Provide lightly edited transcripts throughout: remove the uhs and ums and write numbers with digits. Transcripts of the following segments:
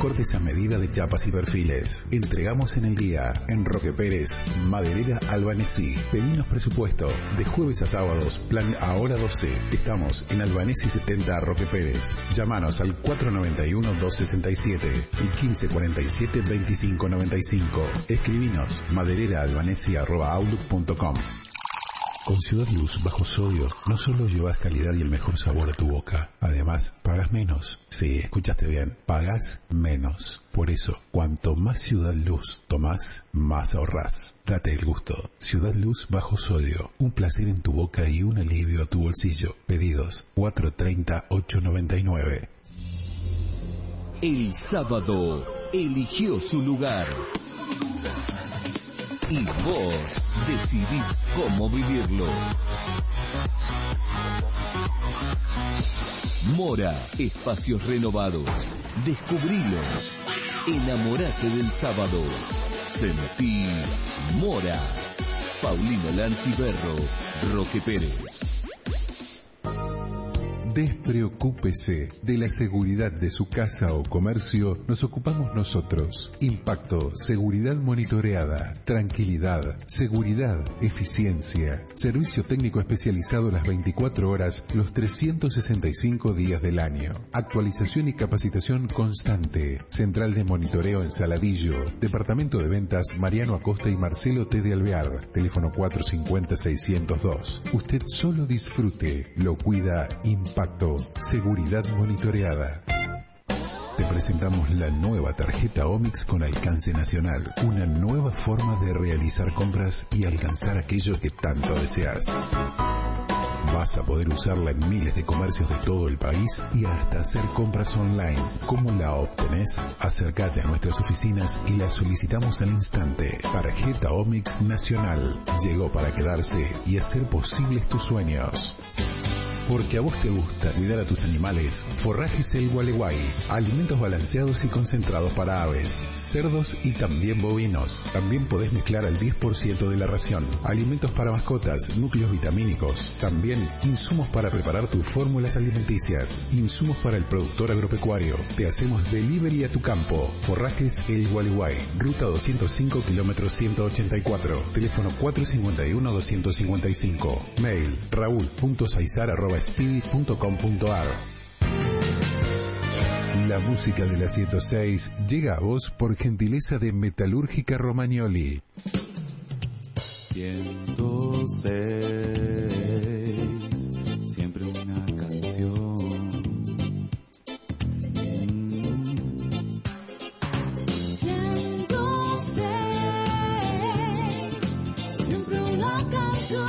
cortes a medida de chapas y perfiles. Entregamos en el día. En Roque Pérez, Maderera Albanesi. Pedinos presupuesto. De jueves a sábados, plan ahora 12. Estamos en Albanesi 70 Roque Pérez. Llámanos al 491-267 y 1547-2595. Escribinos madereraalbanesi@outlook.com. Con Ciudad Luz bajo sodio no solo llevas calidad y el mejor sabor a tu boca, además pagas menos. Sí, escuchaste bien, pagas menos. Por eso, cuanto más Ciudad Luz tomás, más ahorrás. Date el gusto. Ciudad Luz bajo sodio, un placer en tu boca y un alivio a tu bolsillo. Pedidos 430-899. El sábado eligió su lugar. Y vos decidís cómo vivirlo. Mora, espacios renovados. Descubrilos. Enamorate del sábado. Sentí Mora. Paulino Lanciberro, Roque Pérez. Despreocúpese de la seguridad de su casa o comercio, nos ocupamos nosotros. Impacto, seguridad monitoreada, tranquilidad, seguridad, eficiencia. Servicio técnico especializado las 24 horas, los 365 días del año. Actualización y capacitación constante. Central de monitoreo en Saladillo. Departamento de ventas Mariano Acosta y Marcelo T. de Alvear. Teléfono 450-602. Usted solo disfrute, lo cuida Impacto. Seguridad monitoreada. Te presentamos la nueva tarjeta Omix con alcance nacional. Una nueva forma de realizar compras y alcanzar aquello que tanto deseas. Vas a poder usarla en miles de comercios de todo el país y hasta hacer compras online. ¿Cómo la obtenés? Acércate a nuestras oficinas y la solicitamos al instante. Tarjeta Omix Nacional. Llegó para quedarse y hacer posibles tus sueños. Porque a vos te gusta cuidar a tus animales, Forrajes El Gualeguay. Alimentos balanceados y concentrados para aves, cerdos y también bovinos. También podés mezclar al 10% de la ración. Alimentos para mascotas, núcleos vitamínicos. También insumos para preparar tus fórmulas alimenticias. Insumos para el productor agropecuario. Te hacemos delivery a tu campo. Forrajes El Gualeguay. Ruta 205, kilómetro 184. Teléfono 451-255. Mail raúl.saizar@speedy.com.ar. La música de la 106 llega a vos por gentileza de Metalúrgica Romagnoli. 106, siempre una canción. 106, siempre una canción.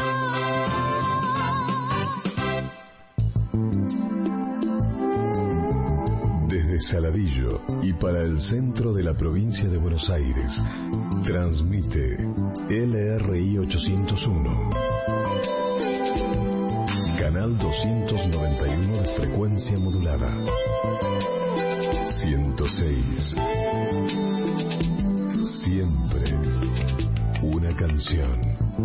Desde Saladillo y para el centro de la provincia de Buenos Aires, transmite LRI 801, canal 291 de frecuencia modulada. 106, siempre una canción.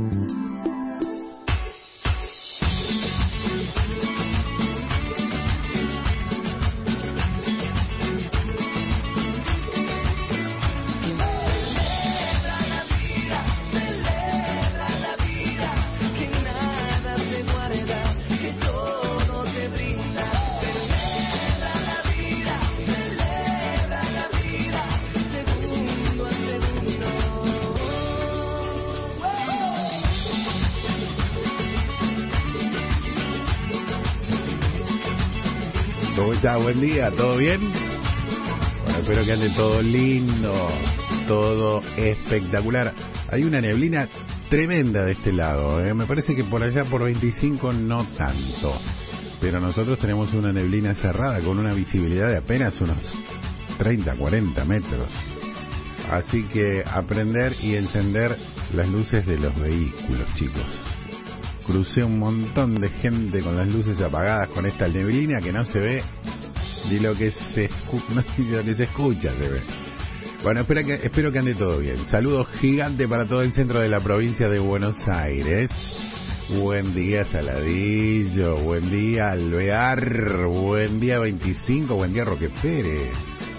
¿Cómo está? Buen día, ¿todo bien? Bueno, espero que ande todo lindo, todo espectacular. Hay una neblina tremenda de este lado, me parece que por allá por 25 no tanto, pero nosotros tenemos una neblina cerrada con una visibilidad de apenas unos 30, 40 metros. Así que aprender y encender las luces de los vehículos, chicos. Crucé un montón de gente con las luces apagadas con esta neblina que no se ve ni lo que se escucha se ve. Bueno, espero que ande todo bien. Saludos gigantes para todo el centro de la provincia de Buenos Aires. Buen día Saladillo, buen día Alvear, buen día 25, buen día Roque Pérez.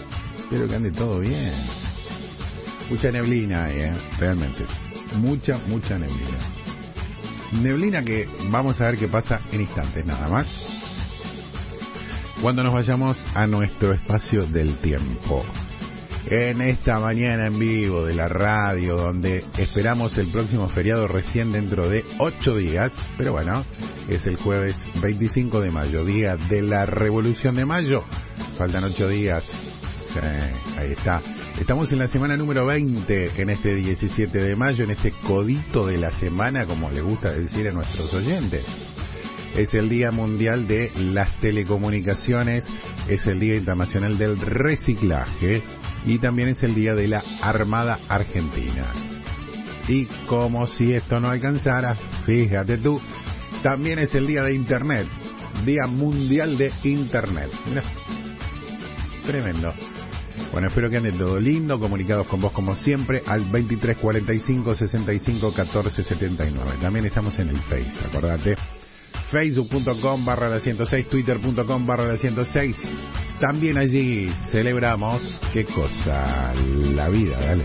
Espero que ande todo bien. Mucha neblina ahí, realmente. Mucha neblina. Neblina que vamos a ver qué pasa en instantes nada más. Cuando nos vayamos a nuestro espacio del tiempo. En esta mañana en vivo de la radio, donde esperamos el próximo feriado recién dentro de 8 días. Pero bueno, es el jueves 25 de mayo, día de la Revolución de Mayo. Faltan 8 días. Ahí está. Estamos en la semana número 20, en este 17 de mayo, en este codito de la semana, como le gusta decir a nuestros oyentes. Es el Día Mundial de las Telecomunicaciones, es el Día Internacional del Reciclaje y también es el Día de la Armada Argentina. Y como si esto no alcanzara, fíjate tú, también es el Día de Internet, Día Mundial de Internet. Mirá, tremendo. Bueno, espero que ande todo lindo, comunicados con vos como siempre al 2345 65 14 79. También estamos en el Face, acordate. Facebook.com/la106, Twitter.com/la106. También allí celebramos, ¿qué cosa? La vida, dale.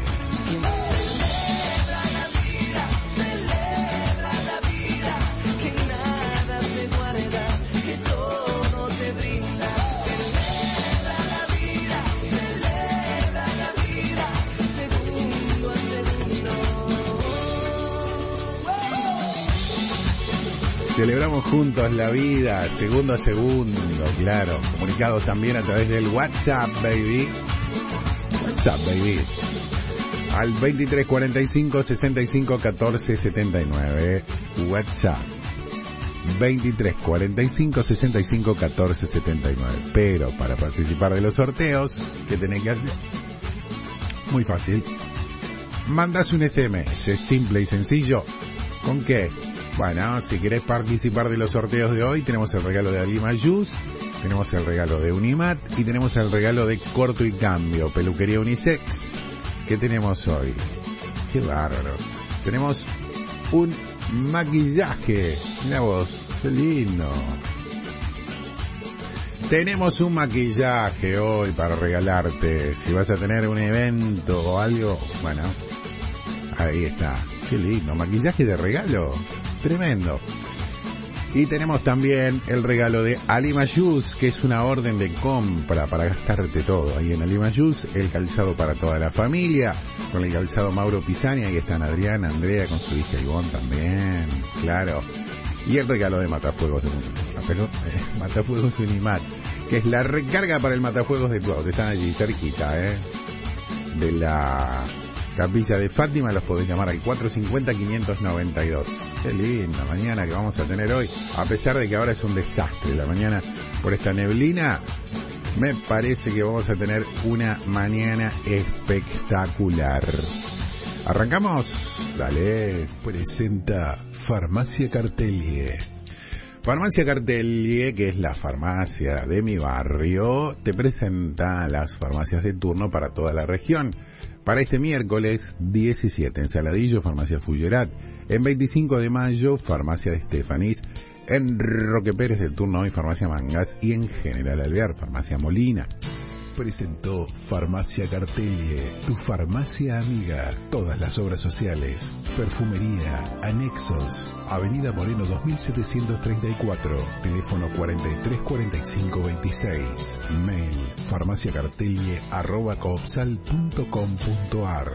Celebramos juntos la vida, segundo a segundo, claro. Comunicados también a través del WhatsApp, baby. WhatsApp, baby. Al 2345 65 14 79. WhatsApp. 2345 65 14 79. Pero para participar de los sorteos, ¿qué tenés que hacer? Muy fácil. Mandás un SMS, simple y sencillo. ¿Con qué? Bueno, si querés participar de los sorteos de hoy, tenemos el regalo de Alima Juice, tenemos el regalo de Unimat y tenemos el regalo de Corto y Cambio, peluquería unisex. ¿Qué tenemos hoy? Qué bárbaro. Tenemos un maquillaje. Mira vos, qué lindo. Tenemos un maquillaje hoy para regalarte. Si vas a tener un evento o algo, bueno, ahí está. Qué lindo, maquillaje de regalo. Tremendo. Y tenemos también el regalo de Alima Juice, que es una orden de compra para gastarte todo. Ahí en Alima Juice, el calzado para toda la familia, con el calzado Mauro Pisani, ahí están Adriana, Andrea, con su hija Ivonne también, claro. Y el regalo de Matafuegos de Matafuegos Unimat, que es la recarga para el Matafuegos de tu auto. Están allí cerquita, de la Capilla de Fátima. Los podés llamar al 450-592. Qué linda mañana que vamos a tener hoy, a pesar de que ahora es un desastre la mañana por esta neblina. Me parece que vamos a tener una mañana espectacular. ¿Arrancamos? Dale. Presenta Farmacia Cartelie. Farmacia Cartelie, que es la farmacia de mi barrio, te presenta las farmacias de turno para toda la región. Para este miércoles 17 en Saladillo, Farmacia Fullerat. En 25 de mayo, Farmacia de Estefanís. En Roque Pérez de turno hoy, Farmacia Mangas. Y en General Alvear, Farmacia Molina. Presentó Farmacia Cartelie, tu farmacia amiga. Todas las obras sociales, perfumería, anexos. Avenida Moreno 2734, teléfono 434526. Mail farmaciacartelie@coopsal.com.ar.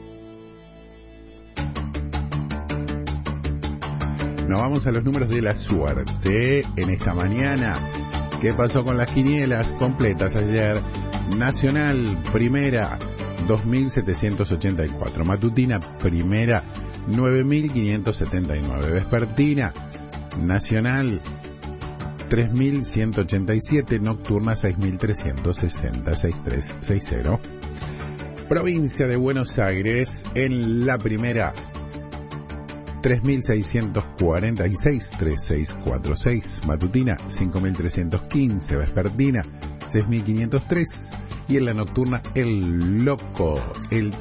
Nos vamos a los números de la suerte en esta mañana. ¿Qué pasó con las quinielas completas ayer? Nacional, primera, 2.784. Matutina, primera, 9.579. Vespertina, nacional, 3.187. Nocturna, 6.360. 6360. Provincia de Buenos Aires, en la primera, 3.646, 3646. Matutina, 5.315. Vespertina, 6.503. Y en la nocturna, el loco, el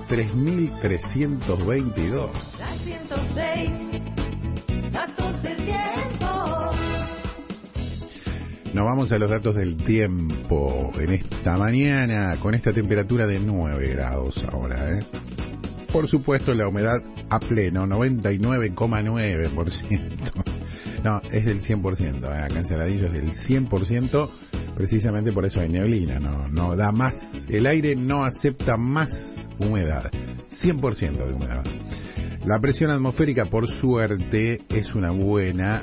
3.322. La 106, datos del tiempo. Nos vamos a los datos del tiempo en esta mañana con esta temperatura de 9 grados ahora, Por supuesto la humedad a pleno, 99,9%. No, es del 100%, acá en Saladillo es del 100%, precisamente por eso hay neblina, no da más, el aire no acepta más humedad, 100% de humedad. La presión atmosférica, por suerte, es una buena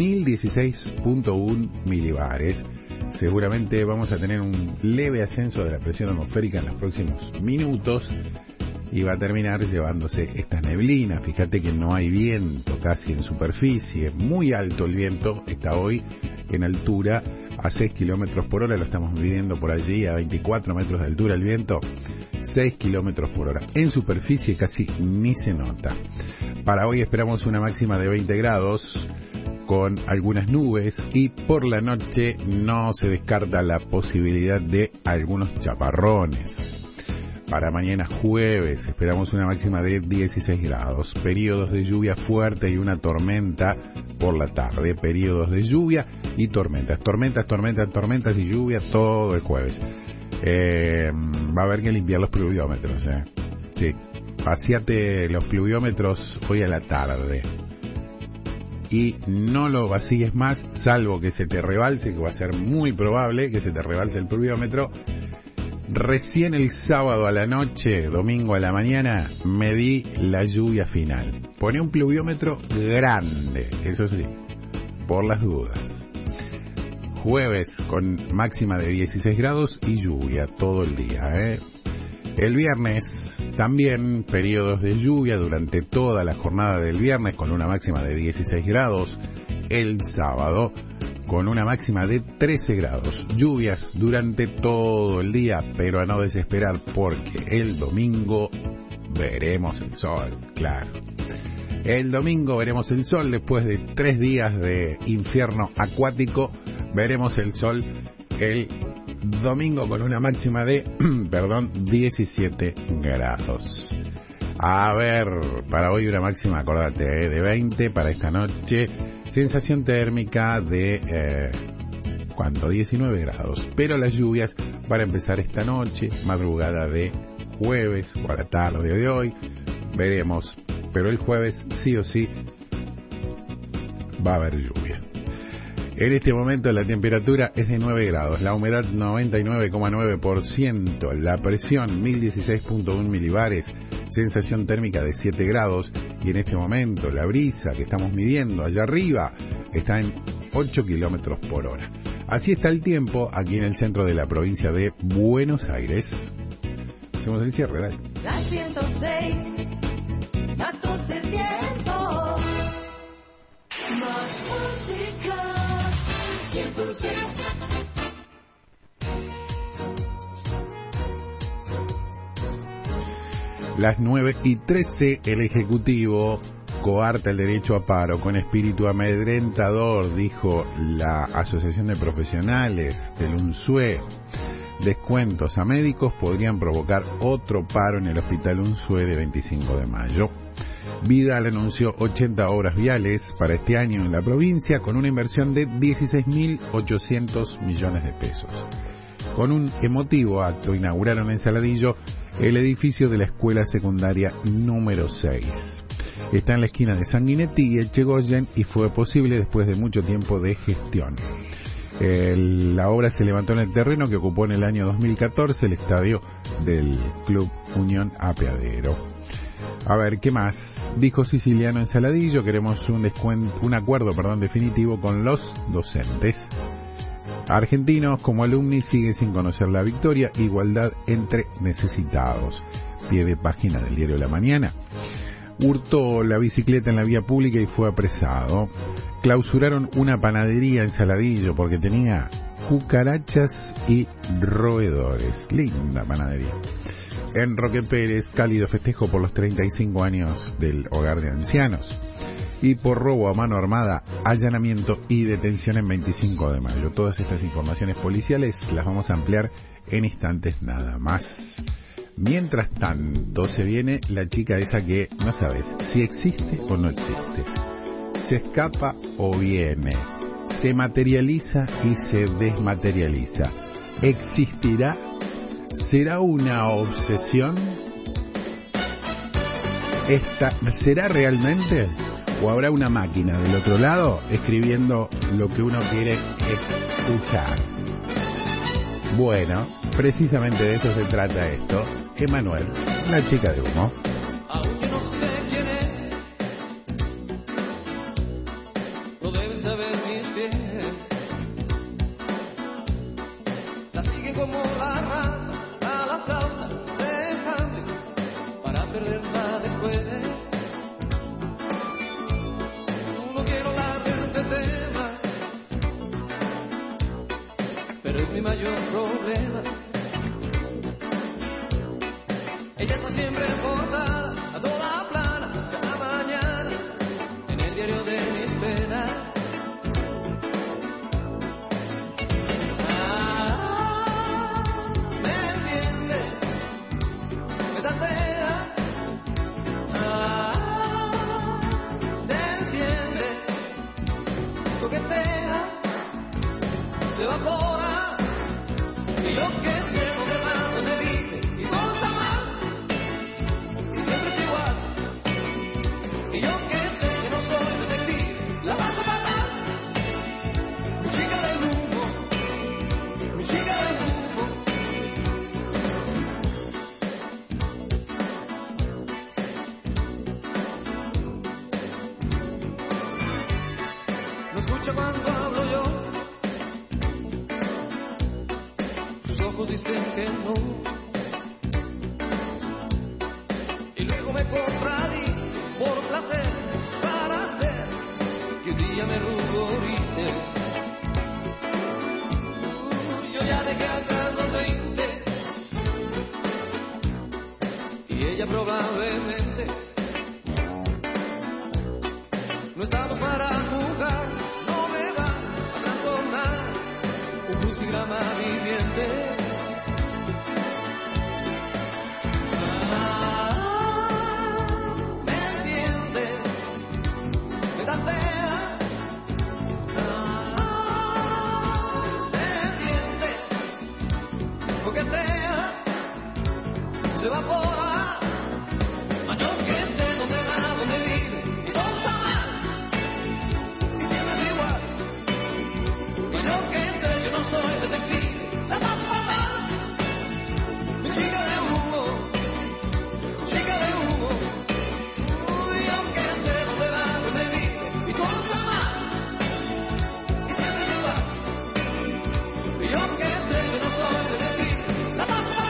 1016.1 milibares. Seguramente vamos a tener un leve ascenso de la presión atmosférica en los próximos minutos y va a terminar llevándose estas neblinas. Fíjate que no hay viento casi en superficie, muy alto el viento, está hoy en altura a 6 kilómetros por hora, lo estamos midiendo por allí a 24 metros de altura el viento, 6 kilómetros por hora. En superficie casi ni se nota. Para hoy esperamos una máxima de 20 grados con algunas nubes y por la noche no se descarta la posibilidad de algunos chaparrones. Para mañana jueves esperamos una máxima de 16 grados, periodos de lluvia fuerte y una tormenta por la tarde, periodos de lluvia y tormentas y lluvia todo el jueves. Va a haber que limpiar los pluviómetros, Sí, vaciate los pluviómetros hoy a la tarde y no lo vacíes más, salvo que se te rebalse, que va a ser muy probable que se te rebalse el pluviómetro. Recién el sábado a la noche, domingo a la mañana, medí la lluvia final. Pone un pluviómetro grande, eso sí, por las dudas. Jueves con máxima de 16 grados y lluvia todo el día, El viernes también periodos de lluvia durante toda la jornada del viernes con una máxima de 16 grados. El sábado con una máxima de 13 grados. Lluvias durante todo el día, pero a no desesperar porque el domingo veremos el sol, claro. El domingo veremos el sol después de 3 días de infierno acuático. Veremos el sol el domingo con una máxima de, 17 grados. A ver, para hoy una máxima, acordate, de 20 para esta noche. Sensación térmica de, 19 grados. Pero las lluvias van a empezar esta noche, madrugada de jueves o a la tarde de hoy. Veremos, pero el jueves sí o sí va a haber lluvia. En este momento la temperatura es de 9 grados, la humedad 99,9%, la presión 1016.1 milibares, sensación térmica de 7 grados y en este momento la brisa que estamos midiendo allá arriba está en 8 kilómetros por hora. Así está el tiempo aquí en el centro de la provincia de Buenos Aires. Hacemos el cierre, dale. La 106, datos del tiempo. Más música, 106. Las 9:13, el Ejecutivo coarta el derecho a paro con espíritu amedrentador, dijo la Asociación de Profesionales del UNSUE. Descuentos a médicos podrían provocar otro paro en el Hospital UNSUE de 25 de mayo. Vidal anunció 80 obras viales para este año en la provincia con una inversión de 16.800 millones de pesos. Con un emotivo acto inauguraron en Saladillo el edificio de la escuela secundaria número 6. Está en la esquina de Sanguinetti y Echegoyen y fue posible después de mucho tiempo de gestión. La obra se levantó en el terreno que ocupó en el año 2014 el estadio del Club Unión Apeadero. A ver, ¿qué más? Dijo Siciliano en Saladillo, queremos un acuerdo definitivo con los docentes. Argentinos como alumni siguen sin conocer la victoria, igualdad entre necesitados. Pie de página del diario La Mañana. Hurtó la bicicleta en la vía pública y fue apresado. Clausuraron una panadería en Saladillo porque tenía cucarachas y roedores. Linda panadería. En Roque Pérez, cálido festejo por los 35 años del hogar de ancianos. Y por robo a mano armada, allanamiento y detención en 25 de mayo. Todas estas informaciones policiales las vamos a ampliar en instantes nada más. Mientras tanto, se viene la chica esa que no sabes si existe o no existe. Se escapa o viene. se materializa y se desmaterializa. ¿Existirá? ¿Será una obsesión? ¿Será realmente? ¿O habrá una máquina del otro lado escribiendo lo que uno quiere escuchar? Bueno, precisamente de eso se trata esto. Emanuel, la chica de humo. Aunque no sé quién es, lo deben saber mis pies. La siguen como la rata a la flauta de Hamlet para perderla después. No quiero hablar de este tema, pero es mi mayor problema. Ella está siempre en portada, a toda plana, cada mañana, en el diario de mis penas. Me entiende, me tantea, se enciende, coquetea, se evapora, y yo que sé dónde va, dónde vive, y todo está mal. Siempre es igual. Y yo que sé que no soy detective, la paso fatal. Mi chica del humo, mi chica del humo. No escucha cuando hablo yo. Sus ojos dicen que no. Y luego me contradice por placer, para hacer que un día me ruborice. Yo ya dejé atrás los 20 y ella probablemente. No estamos para jugar, no me va a trastornar un crucigrama viviente. Se evapora, mas yo que sé dónde va, dónde vive, y todo está mal, y siempre es igual. Y yo que sé, yo no soy detective, la paso fatal. Mi chica de humo, chica de humo. Y yo que sé dónde va, dónde vive, y todo está mal, y siempre es igual. Y yo que sé, yo no soy detective, la paso fatal.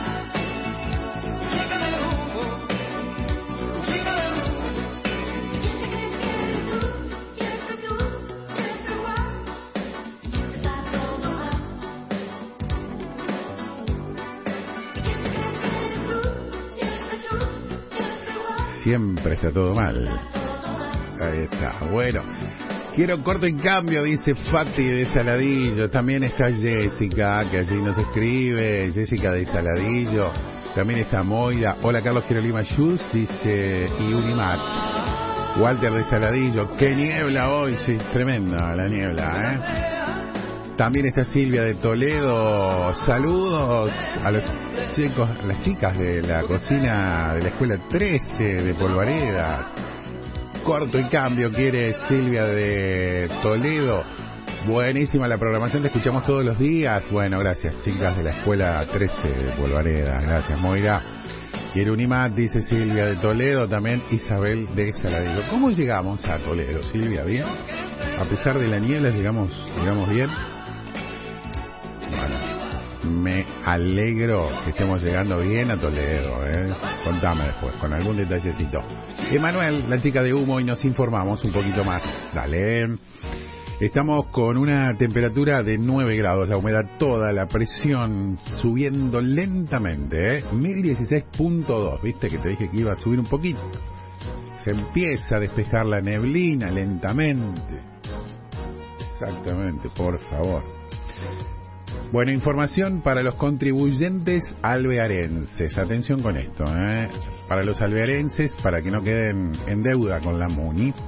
Siempre está todo mal. Ahí está. Bueno, quiero corto en cambio, dice Fati de Saladillo. También está Jessica, que allí nos escribe. Jessica de Saladillo. También está Moira. Hola Carlos, quiero Lima Shoes, dice, y Unimat. Walter de Saladillo. Qué niebla hoy, sí, tremenda la niebla, ¿eh? También está Silvia de Toledo. Saludos a los chicos, a las chicas de la cocina de la escuela 13 de Polvaredas. Corto y cambio quiere Silvia de Toledo. Buenísima la programación, te escuchamos todos los días. Bueno, gracias chicas de la escuela 13 de Polvaredas. Gracias Moira. Quiere Unimat, dice Silvia de Toledo. También Isabel de Saladillo. ¿Cómo llegamos a Toledo, Silvia? ¿Bien? A pesar de la niebla, llegamos bien. Bueno, me alegro que estemos llegando bien a Toledo, ¿eh? Contame después, con algún detallecito. Emanuel, la chica de humo, y nos informamos un poquito más. Dale. Estamos con una temperatura de 9 grados, la humedad toda, la presión subiendo lentamente, 1016.2, viste que te dije que iba a subir un poquito. Se empieza a despejar la neblina lentamente. Exactamente, por favor. Bueno, información para los contribuyentes alvearenses. Atención con esto, Para los alvearenses, para que no queden en deuda con la MUNI.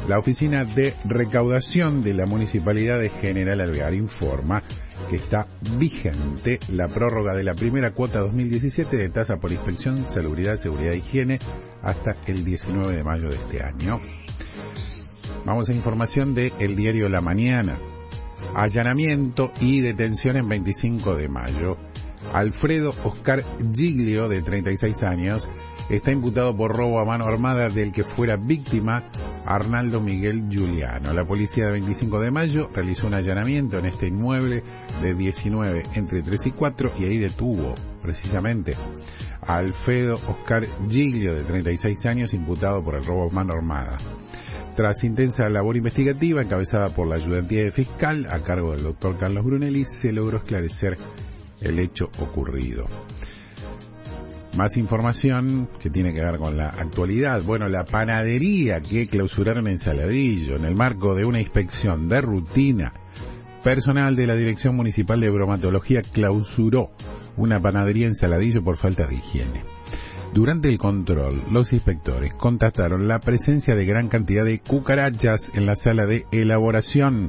La Oficina de Recaudación de la Municipalidad de General Alvear informa que está vigente la prórroga de la primera cuota 2017 de tasa por inspección, salubridad, seguridad e higiene hasta el 19 de mayo de este año. Vamos a información de El Diario La Mañana. Allanamiento y detención en 25 de mayo. Alfredo Oscar Giglio, de 36 años, está imputado por robo a mano armada del que fuera víctima Arnaldo Miguel Giuliano. La policía de 25 de mayo realizó un allanamiento en este inmueble de 19 entre 3 y 4 y ahí detuvo precisamente a Alfredo Oscar Giglio, de 36 años, imputado por el robo a mano armada. Tras intensa labor investigativa encabezada por la ayudantía de fiscal a cargo del doctor Carlos Brunelli, se logró esclarecer el hecho ocurrido. Más información que tiene que ver con la actualidad. Bueno, la panadería que clausuraron en Saladillo en el marco de una inspección de rutina, personal de la Dirección Municipal de Bromatología clausuró una panadería en Saladillo por falta de higiene. Durante el control, los inspectores constataron la presencia de gran cantidad de cucarachas en la sala de elaboración.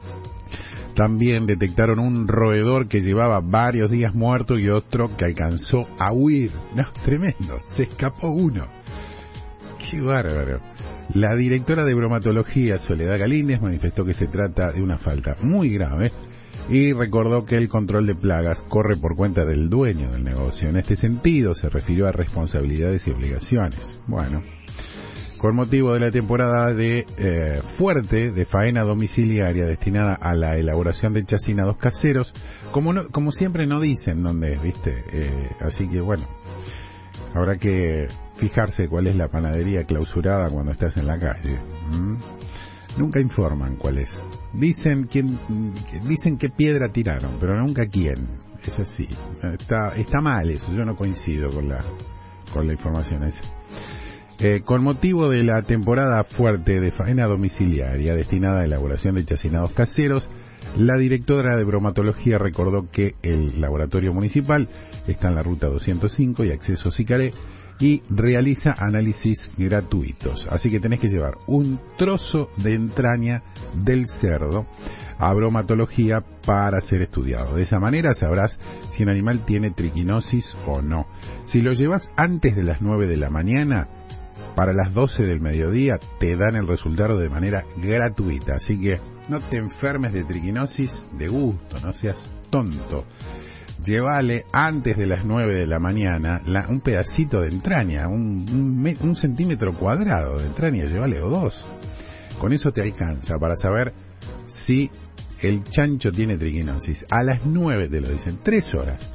También detectaron un roedor que llevaba varios días muerto y otro que alcanzó a huir. No, tremendo, se escapó uno. Qué bárbaro. La directora de bromatología, Soledad Galíndez, manifestó que se trata de una falta muy grave y recordó que el control de plagas corre por cuenta del dueño del negocio. En este sentido, se refirió a responsabilidades y obligaciones. Bueno, con motivo de la temporada de fuerte de faena domiciliaria destinada a la elaboración de chacinados caseros, como siempre no dicen dónde es, ¿viste? Así que bueno, habrá que fijarse cuál es la panadería clausurada cuando estás en la calle. Nunca informan cuál es. Dicen qué piedra tiraron, pero nunca quién. Es así. Está mal eso. Yo no coincido con la información esa. Con motivo de la temporada fuerte de faena domiciliaria destinada a elaboración de chacinados caseros, la directora de bromatología recordó que el laboratorio municipal está en la ruta 205 y acceso Sicaré y realiza análisis gratuitos. Así que tenés que llevar un trozo de entraña del cerdo a bromatología para ser estudiado. De esa manera sabrás si un animal tiene triquinosis o no. Si lo llevas antes de las 9 de la mañana, para las 12 del mediodía te dan el resultado de manera gratuita. Así que no te enfermes de triquinosis de gusto, no seas tonto. Llévale antes de las 9 de la mañana un pedacito de entraña, un centímetro cuadrado de entraña, llévale o dos. Con eso te alcanza para saber si el chancho tiene triquinosis. A las 9 te lo dicen, 3 horas.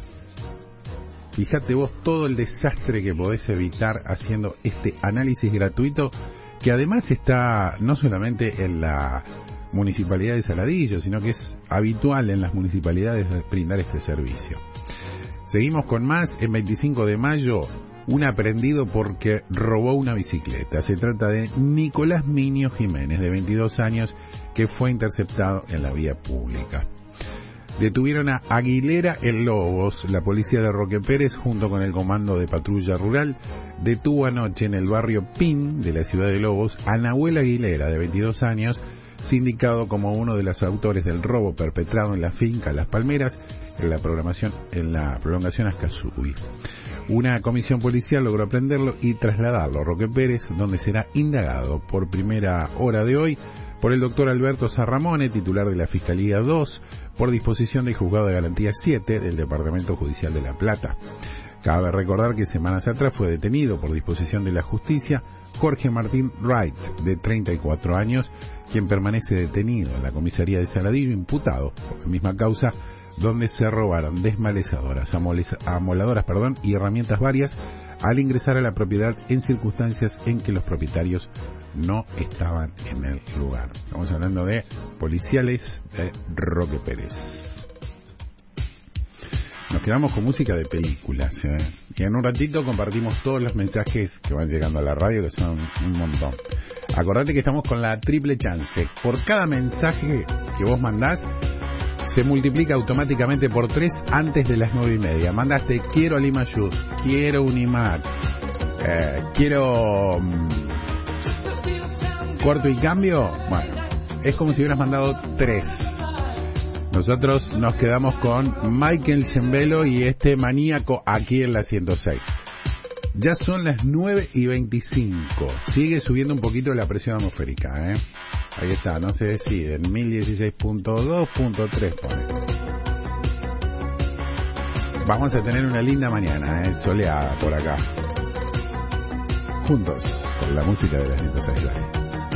Fíjate vos todo el desastre que podés evitar haciendo este análisis gratuito, que además está no solamente en la Municipalidad de Saladillo, sino que es habitual en las municipalidades brindar este servicio. Seguimos con más. En 25 de mayo, un aprehendido porque robó una bicicleta. Se trata de Nicolás Minio Jiménez, de 22 años, que fue interceptado en la vía pública. Detuvieron a Aguilera en Lobos. La policía de Roque Pérez, junto con el comando de patrulla rural, detuvo anoche en el barrio Pin de la ciudad de Lobos a Nahuel Aguilera, de 22 años, sindicado como uno de los autores del robo perpetrado en la finca Las Palmeras en la prolongación Ascasubi. Una comisión policial logró aprenderlo y trasladarlo a Roque Pérez, donde será indagado por primera hora de hoy por el doctor Alberto Sarramone, titular de la Fiscalía 2, por disposición del Juzgado de Garantía 7 del Departamento Judicial de La Plata. Cabe recordar que semanas atrás fue detenido por disposición de la justicia Jorge Martín Wright, de 34 años, quien permanece detenido en la comisaría de Saladillo, imputado por la misma causa, donde se robaron desmalezadoras, amoladoras, y herramientas varias al ingresar a la propiedad en circunstancias en que los propietarios no estaban en el lugar. Estamos hablando de policiales de Roque Pérez. Nos quedamos con música de películas, y en un ratito compartimos todos los mensajes que van llegando a la radio, que son un montón. Acordate que estamos con la triple chance. Por cada mensaje que vos mandás, se multiplica automáticamente por 3 antes de las 9:30. Mandaste quiero a Lima Juice, quiero un iMac, quiero corto y cambio, bueno, es como si hubieras mandado 3. Nosotros nos quedamos con Michael Sembello y este maníaco aquí en la 106. Ya son las 9:25. Sigue subiendo un poquito la presión atmosférica, ¿eh? Ahí está, no se deciden. 1016.2.3 pone. Vamos a tener una linda mañana, soleada por acá. Juntos, con la música de la 106 Live.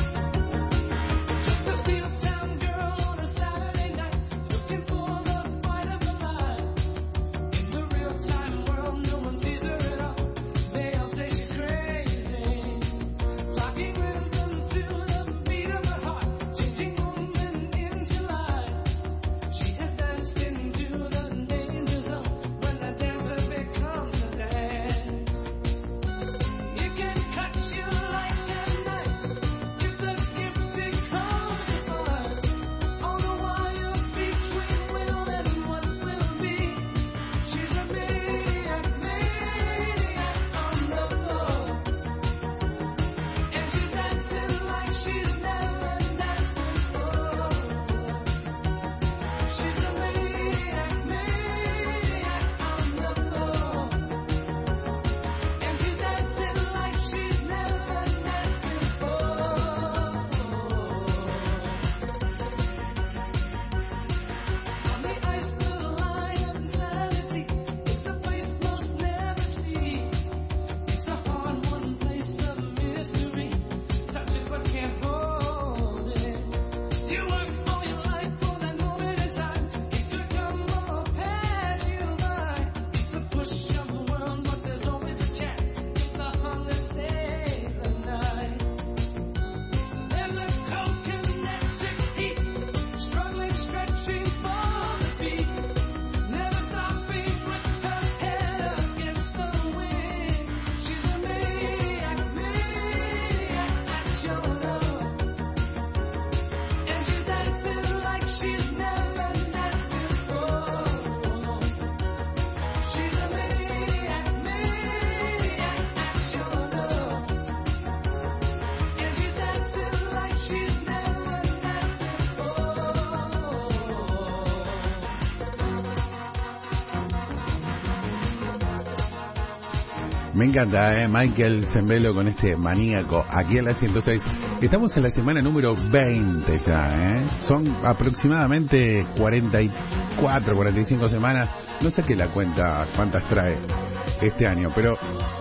Me encanta, Michael Sembello con este maníaco aquí en la 106. Estamos en la semana número 20 ya, Son aproximadamente 44, 45 semanas. No saqué la cuenta cuántas trae este año, pero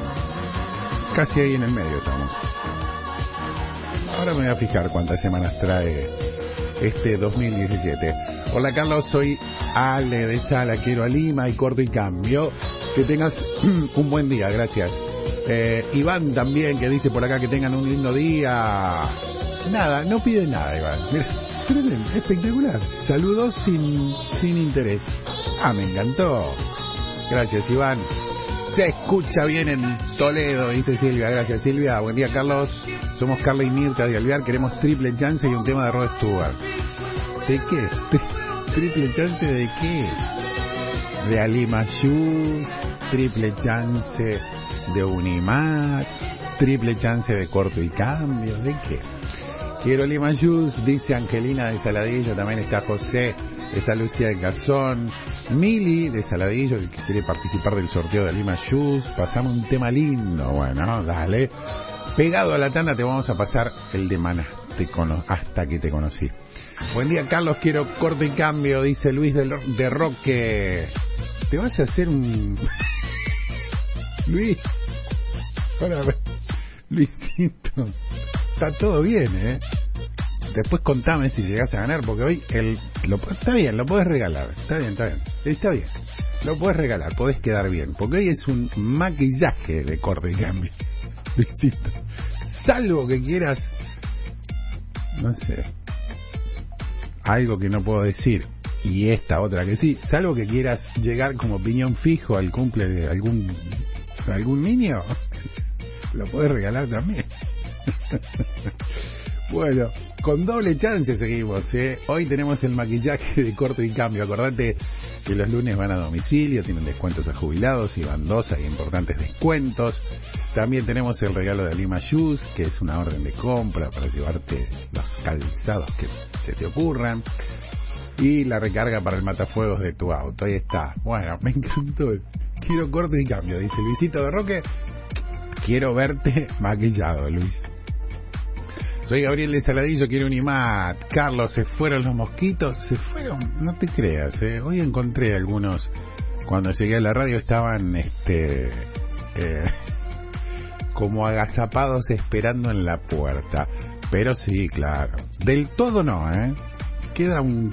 casi ahí en el medio estamos. Ahora me voy a fijar cuántas semanas trae este 2017. Hola Carlos, soy Ale de Sala, quiero a Lima y corto y cambio. Que tengas un buen día, gracias. Iván también, que dice por acá que tengan un lindo día. Nada, no pide nada, Iván. Mira, tremendo, espectacular. Saludos sin interés. Ah, me encantó. Gracias, Iván. Se escucha bien en Toledo, dice Silvia. Gracias, Silvia. Buen día, Carlos. Somos Carla y Mirta de Alvear. Queremos triple chance y un tema de Rod Stewart. ¿De qué? ¿Triple chance de qué? De Alima Shoes, triple chance de Unimac, triple chance de corto y cambio, ¿de qué? Quiero Lima Shoes, dice Angelina de Saladillo, también está José, está Lucía de Cazón, Mili de Saladillo, que quiere participar del sorteo de Lima Shoes. Pasamos un tema lindo, bueno, dale. Pegado a la tanda te vamos a pasar el de Maná, hasta que te conocí. Buen día, Carlos, quiero corto y cambio, dice Luis de Roque. Te vas a hacer un... Luis, ahora, Luisito, está todo bien, Después contame si llegás a ganar, porque hoy está bien, lo podés regalar, está bien, lo podés regalar, podés quedar bien, porque hoy es un maquillaje de corto y cambio, Luisito, salvo que quieras, no sé, algo que no puedo decir, y esta otra que sí, salvo que quieras llegar como piñón fijo al cumple de algún niño, lo podés regalar también. Bueno, con doble chance seguimos, Hoy tenemos el maquillaje de corto y cambio. Acordate que los lunes van a domicilio, tienen descuentos a jubilados y bandosas y importantes descuentos. También tenemos el regalo de Lima Shoes, que es una orden de compra para llevarte los calzados que se te ocurran. Y la recarga para el matafuegos de tu auto. Ahí está. Bueno, me encantó. Quiero corte y cambio, dice Luisito de Roque. Quiero verte maquillado, Luis. Soy Gabriel de Saladillo, quiero un IMAT. Carlos, ¿se fueron los mosquitos? Se fueron, no te creas, Hoy encontré algunos. Cuando llegué a la radio estaban, como agazapados esperando en la puerta. Pero sí, claro. Del todo no, Queda un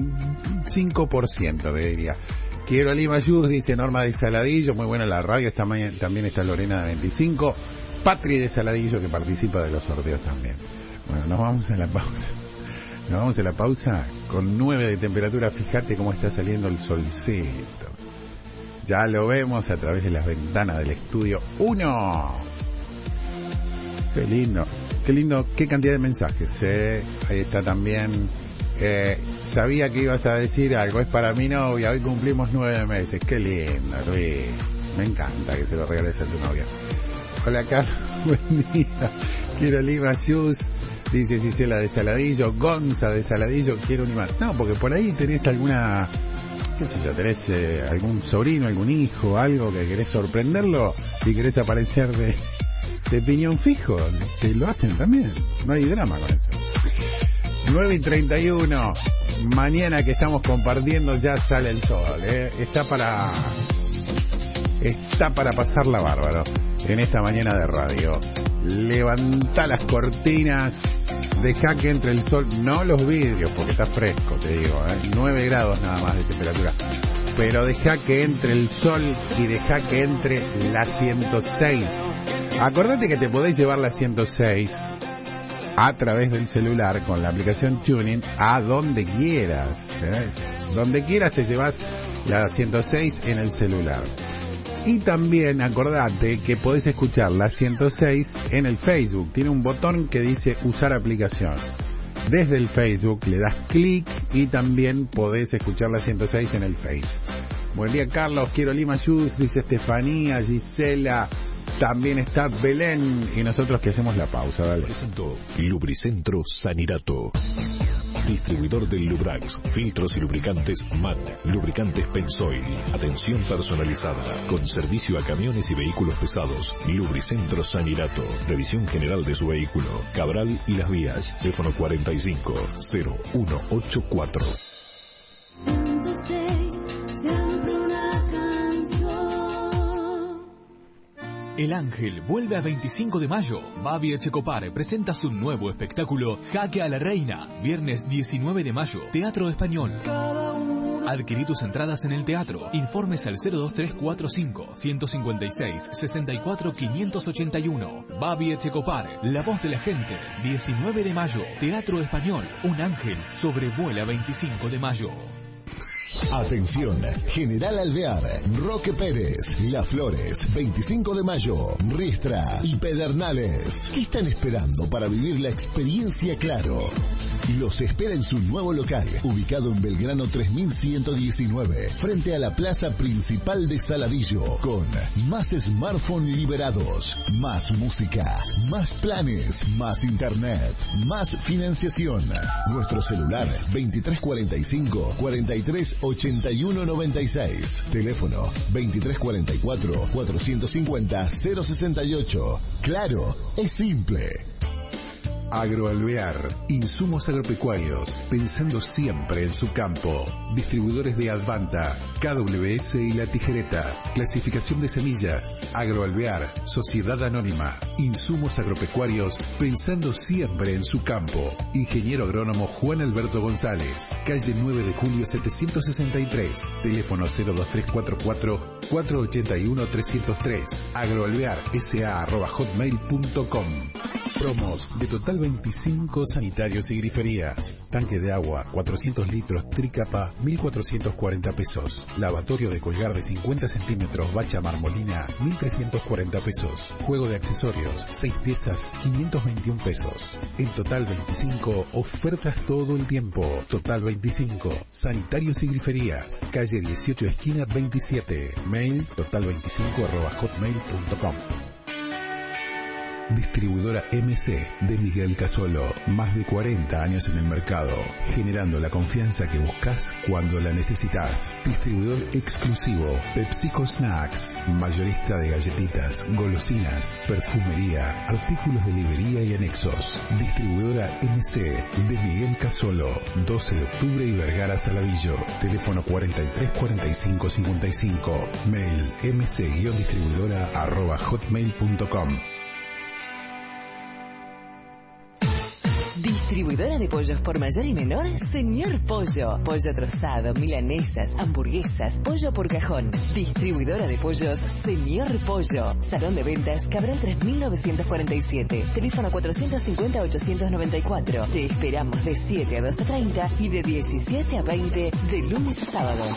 5%, diría. Quiero a Lima Yus, dice Norma de Saladillo. Muy buena la radio. También está Lorena de 25. Patri de Saladillo, que participa de los sorteos también. Bueno, nos vamos a la pausa. Nos vamos a la pausa con 9 de temperatura. Fíjate cómo está saliendo el solcito. Ya lo vemos a través de las ventanas del estudio 1. Qué lindo. Qué lindo. Qué cantidad de mensajes. Ahí está también. Sabía que ibas a decir algo. Es para mi novia. Hoy cumplimos 9 meses. Qué lindo, Luis. Me encanta que se lo regales a tu novia. Hola, Carlos. Buen día. Quiero Lima Shoes. Dice Cisela de Saladillo. Gonza de Saladillo. Quiero un imán. No, porque por ahí tenés alguna... qué sé yo, tenés algún sobrino, algún hijo, algo que querés sorprenderlo y querés aparecer de piñón fijo. Que lo hacen también. No hay drama con eso. 9:31. Mañana que estamos compartiendo ya sale el sol, Está para pasarla bárbaro en esta mañana de radio. Levantá las cortinas, deja que entre el sol, no los vidrios porque está fresco, te digo, 9 grados nada más de temperatura, pero deja que entre el sol y deja que entre la 106. Acordate que te podés llevar la 106 a través del celular con la aplicación Tuning a donde quieras, donde quieras te llevas la 106 en el celular. Y también acordate que podés escuchar la 106 en el Facebook. Tiene un botón que dice usar aplicación. Desde el Facebook le das clic y también podés escuchar la 106 en el Face. Buen día, Carlos. Quiero Lima Shoes, dice Estefanía, Gisela. También está Belén. Y nosotros que hacemos la pausa, dale. Presentó Lubricentro Sanirato. Distribuidor del Lubrax, filtros y lubricantes MAT, lubricantes Pensoil, atención personalizada, con servicio a camiones y vehículos pesados. Lubricentro Sanirato, revisión general de su vehículo. Cabral y Las Vías, teléfono 45-0184. El Ángel vuelve a 25 de mayo. Babi Echecopar presenta su nuevo espectáculo Jaque a la Reina. Viernes 19 de mayo, Teatro Español. Adquirí tus entradas en el teatro. Informes al 02345 156 64 581. Babi Echecopar, la voz de la gente. 19 de mayo, Teatro Español. Un ángel sobrevuela 25 de mayo. Atención, General Alvear, Roque Pérez, Las Flores, 25 de mayo, Ristra y Pedernales. ¿Qué están esperando para vivir la experiencia Claro? Los espera en su nuevo local, ubicado en Belgrano 3119, frente a la plaza principal de Saladillo, con más smartphones liberados, más música, más planes, más internet, más financiación. Nuestro celular 2345 438196. Teléfono 2344 450 068. Claro, es simple. Agroalvear, insumos agropecuarios, pensando siempre en su campo. Distribuidores de Advanta, KWS y La Tijereta. Clasificación de semillas. Agroalvear, Sociedad Anónima. Insumos agropecuarios, pensando siempre en su campo. Ingeniero agrónomo Juan Alberto González. Calle 9 de julio 763. Teléfono 02344 481 303. agroalvear.sa@hotmail.com. Promos de Total 25 sanitarios y griferías. Tanque de agua, 400 litros, tricapa, 1.440 pesos. Lavatorio de colgar de 50 centímetros, bacha marmolina, 1.340 pesos. Juego de accesorios, 6 piezas, 521 pesos. En Total 25, ofertas todo el tiempo. Total 25, sanitarios y griferías. Calle 18, esquina 27. Mail total25@hotmail.com. Distribuidora MC de Miguel Casualo. Más de 40 años en el mercado, generando la confianza que buscas cuando la necesitas. Distribuidor exclusivo PepsiCo Snacks. Mayorista de galletitas, golosinas, perfumería, artículos de librería y anexos. Distribuidora MC de Miguel Casualo. 12 de octubre y Vergara Saladillo. Teléfono 43 45 55. Mail mc-distribuidora@hotmail.com. Distribuidora de pollos por mayor y menor, Señor Pollo. Pollo trozado, milanesas, hamburguesas, pollo por cajón. Distribuidora de pollos, Señor Pollo. Salón de ventas, Cabral 3947. Teléfono 450-894. Te esperamos de 7 a 12:30 y de 17 a 20 de lunes a sábados.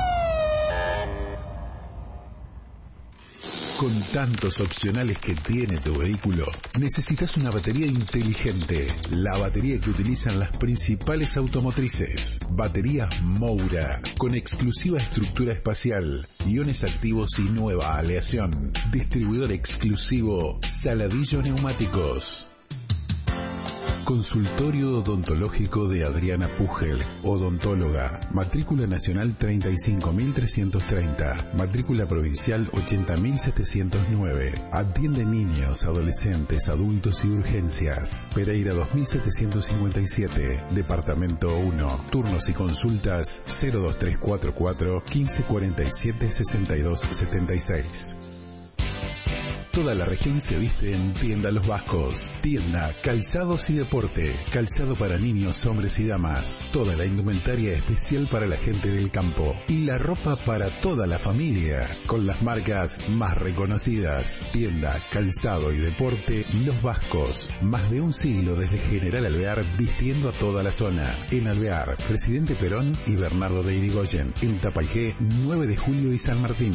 Con tantos opcionales que tiene tu vehículo, necesitas una batería inteligente. La batería que utilizan las principales automotrices. Baterías Moura, con exclusiva estructura espacial, iones activos y nueva aleación. Distribuidor exclusivo Saladillo Neumáticos. Consultorio odontológico de Adriana Pugel, odontóloga. Matrícula nacional 35.330. Matrícula provincial 80.709. Atiende niños, adolescentes, adultos y urgencias. Pereira 2757. Departamento 1. Turnos y consultas 02344 1547 6276. Toda la región se viste en Tienda Los Vascos. Tienda, calzados y deporte. Calzado para niños, hombres y damas. Toda la indumentaria especial para la gente del campo. Y la ropa para toda la familia. Con las marcas más reconocidas. Tienda, calzado y deporte Los Vascos. Más de un siglo desde General Alvear vistiendo a toda la zona. En Alvear, Presidente Perón y Bernardo de Irigoyen. En Tapalqué, 9 de julio y San Martín.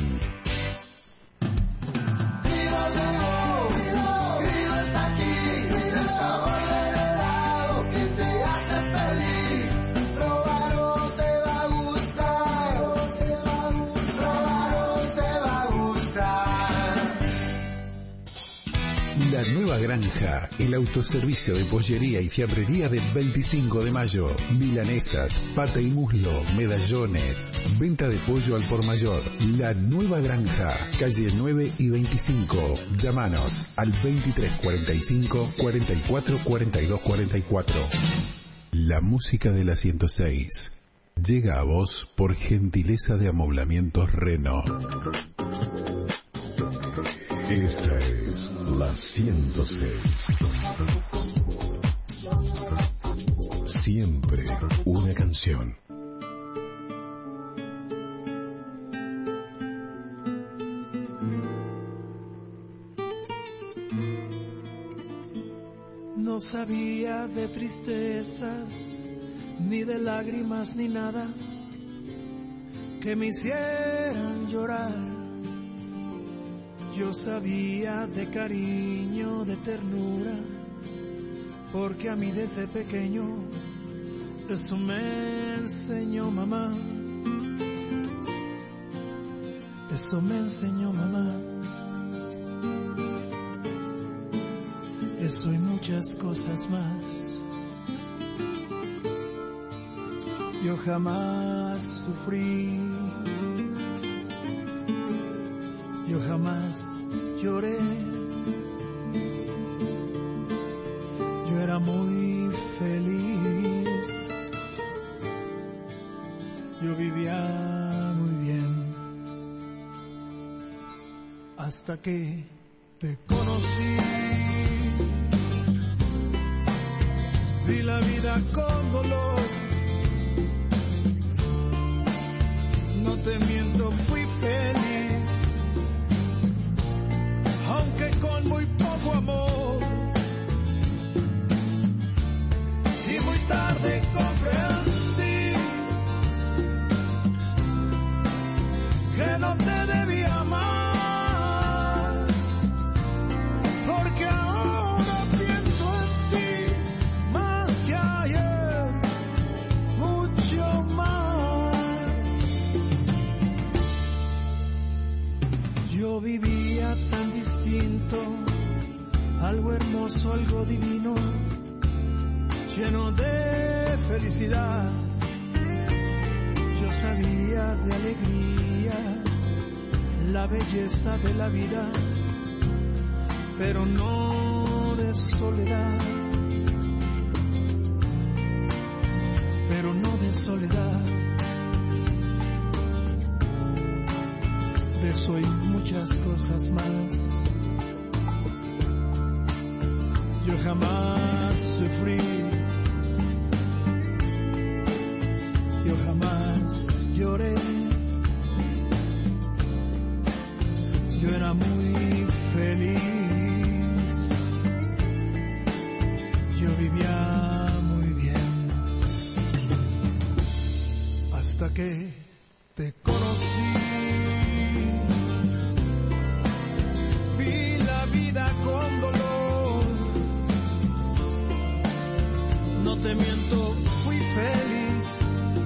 La Nueva Granja, el autoservicio de pollería y fiambrería del 25 de mayo. Milanesas, pata y muslo, medallones. Venta de pollo al por mayor. La Nueva Granja, calle 9 y 25. Llámanos al 2345 44 42 44. La música de la 106 llega a vos por gentileza de Amoblamientos Reno. Esta es la 106. Siempre una canción. No sabía de tristezas, ni de lágrimas, ni nada que me hicieran llorar. Yo sabía de cariño, de ternura, porque a mí desde pequeño eso me enseñó mamá. Eso me enseñó mamá. Eso y muchas cosas más. Yo jamás sufrí. Yo jamás lloré. Yo era muy feliz. Yo vivía muy bien. Hasta que te conocí. Vi la vida con dolor. No te miento, fui feliz. Aunque con muy poco amor, y muy tarde comprendí que no te debía amar, porque ahora pienso en ti más que ayer, mucho más. Yo vivía tan distinto algo hermoso, algo divino, lleno de felicidad. Yo sabía de alegría, la belleza de la vida, pero no de soledad, pero no de soledad. De eso y muchas cosas más. Yo jamás sufrí, yo jamás lloré, yo era muy feliz, yo vivía muy bien, hasta que te conocí. Vi la vida con dolor, no te miento, fui feliz,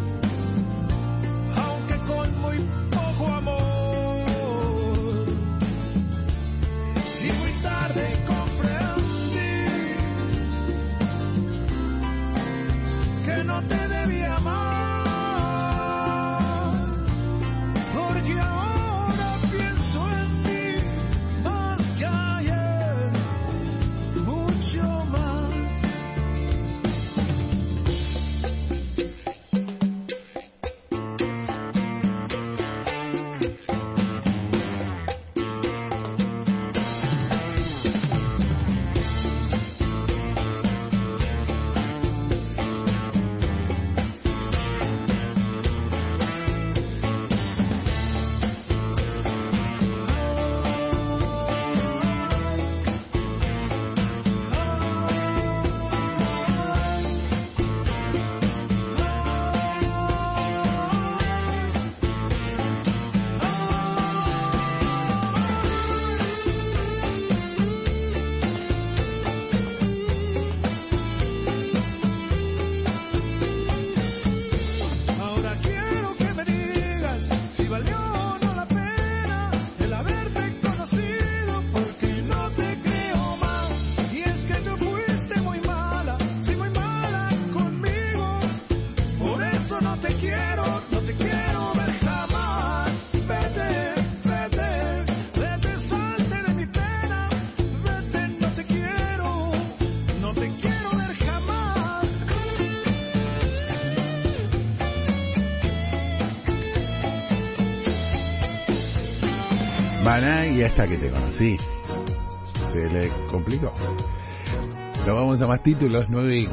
aunque con muy poco amor. Y muy tarde comprendí que no te debía amar, porque ahora pienso en ti más que ayer, mucho más. Maná y hasta que te conocí. Se le complicó. Nos vamos a más títulos,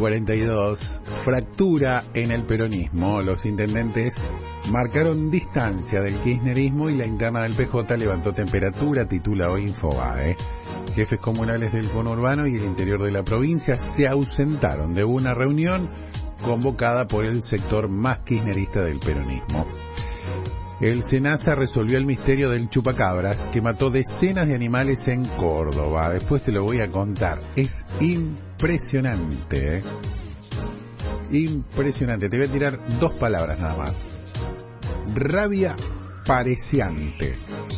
9:42. Fractura en el peronismo. Los intendentes marcaron distancia del kirchnerismo y la interna del PJ levantó temperatura, titula hoy Infobae. Jefes comunales del conurbano y el interior de la provincia se ausentaron de una reunión convocada por el sector más kirchnerista del peronismo. El SENASA resolvió el misterio del chupacabras que mató decenas de animales en Córdoba. Después te lo voy a contar. Es impresionante, ¿eh? Impresionante. Te voy a tirar 2 palabras nada más. Rabia pareciante.